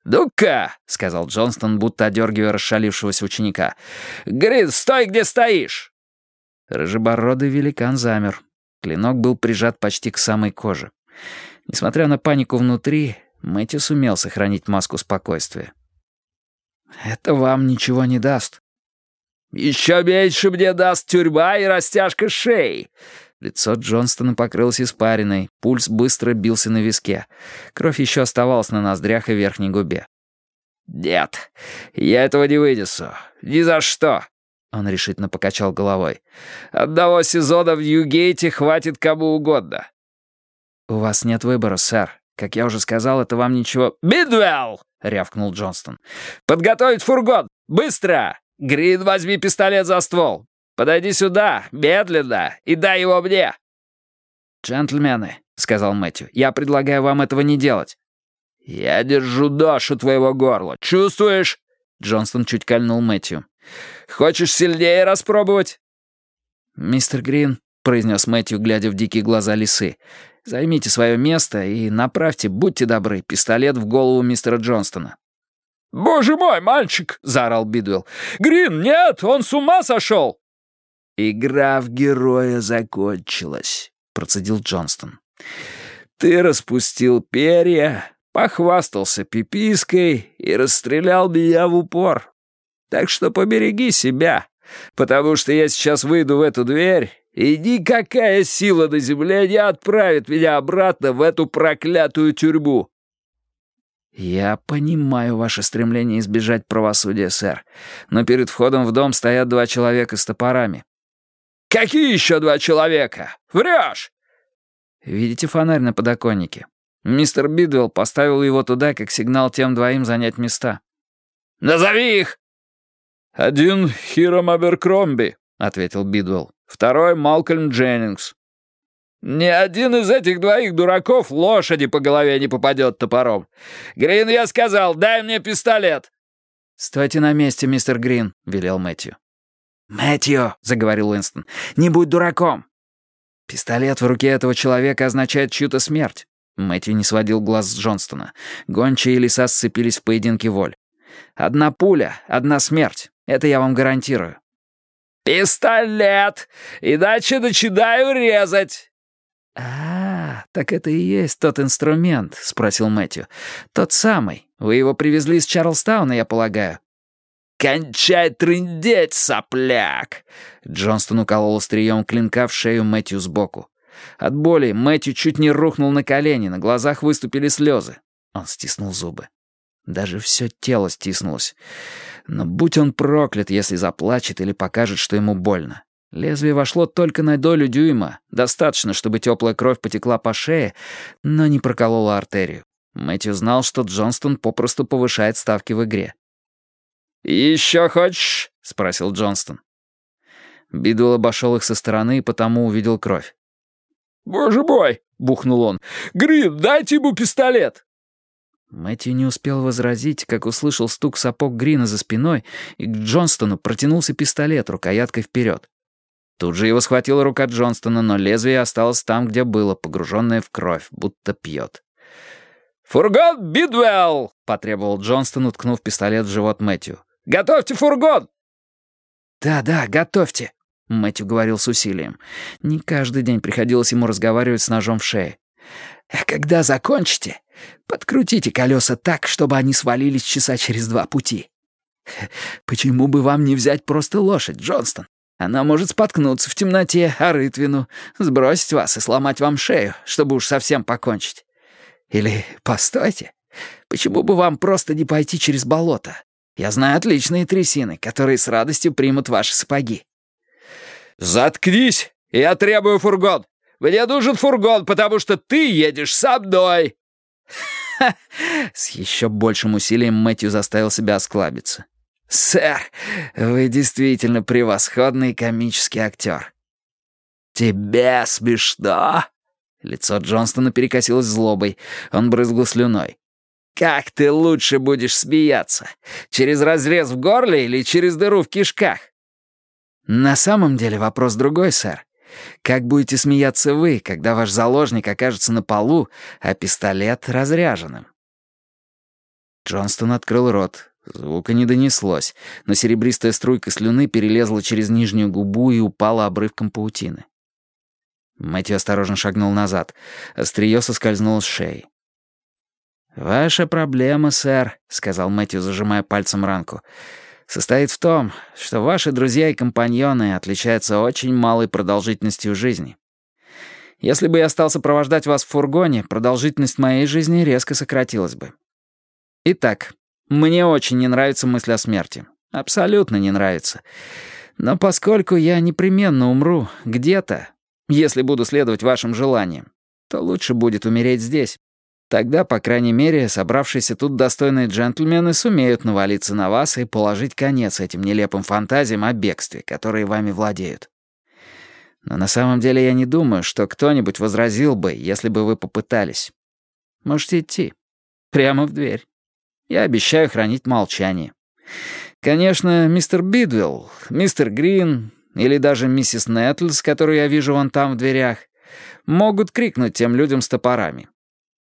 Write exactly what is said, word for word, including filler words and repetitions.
«Ну-ка», — сказал Джонстон, будто одергивая расшалившегося ученика. «Грин, стой, где стоишь!» Рыжебородый великан замер. Клинок был прижат почти к самой коже. Несмотря на панику внутри, Мэтью сумел сохранить маску спокойствия. «Это вам ничего не даст». «Еще меньше мне даст тюрьма и растяжка шеи!» Лицо Джонстона покрылось испариной, пульс быстро бился на виске. Кровь еще оставалась на ноздрях и верхней губе. «Нет, я этого не вынесу. Ни за что!» Он решительно покачал головой. «Одного сезона в Ньюгейте хватит кому угодно». «У вас нет выбора, сэр. Как я уже сказал, это вам ничего...» «Бидвелл!» — рявкнул Джонстон. «Подготовить фургон! Быстро! Грин, возьми пистолет за ствол! Подойди сюда, медленно, и дай его мне!» «Джентльмены», — сказал Мэтью, — «я предлагаю вам этого не делать». «Я держу нож у твоего горла. Чувствуешь?» Джонстон чуть кольнул Мэтью. «Хочешь сильнее распробовать?» «Мистер Грин», — произнес Мэтью, глядя в дикие глаза лисы, — «займите свое место и направьте, будьте добры, пистолет в голову мистера Джонстона». «Боже мой, мальчик!» — заорал Бидуэлл. «Грин, нет, он с ума сошел!» «Игра в героя закончилась», — процедил Джонстон. «Ты распустил перья, похвастался пипиской и расстрелял меня в упор. Так что побереги себя, потому что я сейчас выйду в эту дверь, и никакая сила на земле не отправит меня обратно в эту проклятую тюрьму». «Я понимаю ваше стремление избежать правосудия, сэр, но перед входом в дом стоят два человека с топорами». «Какие еще два человека? Врешь!» «Видите фонарь на подоконнике? Мистер Бидвелл поставил его туда, как сигнал тем двоим занять места». «Назови их!» «Один Хиром Аберкромби», — ответил Бидвелл. «Второй Малкольм Дженнингс». «Ни один из этих двоих дураков лошади по голове не попадет топором. Грин, я сказал, дай мне пистолет!» «Стойте на месте, мистер Грин», — велел Мэтью. «Мэтью», — заговорил Уинстон, — «не будь дураком». «Пистолет в руке этого человека означает чью-то смерть». Мэтью не сводил глаз с Джонстона. Гончие и лиса сцепились в поединке воль. «Одна пуля, одна смерть. Это я вам гарантирую». «Пистолет! Иначе начинаю резать!» «А, так это и есть тот инструмент», — спросил Мэтью. «Тот самый. Вы его привезли из Чарльстауна, я полагаю». «Кончай трындеть, сопляк!» Джонстон уколол острием клинка в шею Мэтью сбоку. От боли Мэтью чуть не рухнул на колени, на глазах выступили слезы. Он стиснул зубы. Даже все тело стиснулось. Но будь он проклят, если заплачет или покажет, что ему больно. Лезвие вошло только на долю дюйма, достаточно, чтобы теплая кровь потекла по шее, но не проколола артерию. Мэтью знал, что Джонстон попросту повышает ставки в игре. «Еще хочешь?» — спросил Джонстон. Бидуэлл обошел их со стороны и потому увидел кровь. «Боже мой!» — бухнул он. «Грин, дайте ему пистолет!» Мэтью не успел возразить, как услышал стук сапог Грина за спиной, и к Джонстону протянулся пистолет рукояткой вперед. Тут же его схватила рука Джонстона, но лезвие осталось там, где было, погруженное в кровь, будто пьет. «Фургон Бидвелл!» — потребовал Джонстон, уткнув пистолет в живот Мэтью. «Готовьте фургон!» «Да-да, готовьте!» — Мэтью говорил с усилием. Не каждый день приходилось ему разговаривать с ножом в шее. «А когда закончите, подкрутите колеса так, чтобы они свалились часа через два пути. Почему бы вам не взять просто лошадь, Джонстон? Она может споткнуться в темноте о рытвину, сбросить вас и сломать вам шею, чтобы уж совсем покончить. Или, постойте, почему бы вам просто не пойти через болото? Я знаю отличные трясины, которые с радостью примут ваши сапоги». «Заткнись! Я требую фургон! Мне нужен фургон, потому что ты едешь со мной!» С еще большим усилием Мэтью заставил себя осклабиться. «Сэр, вы действительно превосходный комический актер». «Тебе смешно?» Лицо Джонстона перекосилось злобой. Он брызгал слюной. «Как ты лучше будешь смеяться? Через разрез в горле или через дыру в кишках?» «На самом деле вопрос другой, сэр. Как будете смеяться вы, когда ваш заложник окажется на полу, а пистолет разряженным?» Джонстон открыл рот. Звука не донеслось, но серебристая струйка слюны перелезла через нижнюю губу и упала обрывком паутины. Мэтью осторожно шагнул назад. Острие соскользнуло с шеи. «Ваша проблема, сэр», — сказал Мэтью, зажимая пальцем ранку, «состоит в том, что ваши друзья и компаньоны отличаются очень малой продолжительностью жизни. Если бы я стал сопровождать вас в фургоне, продолжительность моей жизни резко сократилась бы. Итак, мне очень не нравится мысль о смерти. Абсолютно не нравится. Но поскольку я непременно умру где-то, если буду следовать вашим желаниям, то лучше будет умереть здесь. Тогда, по крайней мере, собравшиеся тут достойные джентльмены сумеют навалиться на вас и положить конец этим нелепым фантазиям о бегстве, которые вами владеют. Но на самом деле я не думаю, что кто-нибудь возразил бы, если бы вы попытались. Можете идти. Прямо в дверь. Я обещаю хранить молчание. Конечно, мистер Бидвелл, мистер Грин или даже миссис Нэттлс, которую я вижу вон там в дверях, могут крикнуть тем людям с топорами.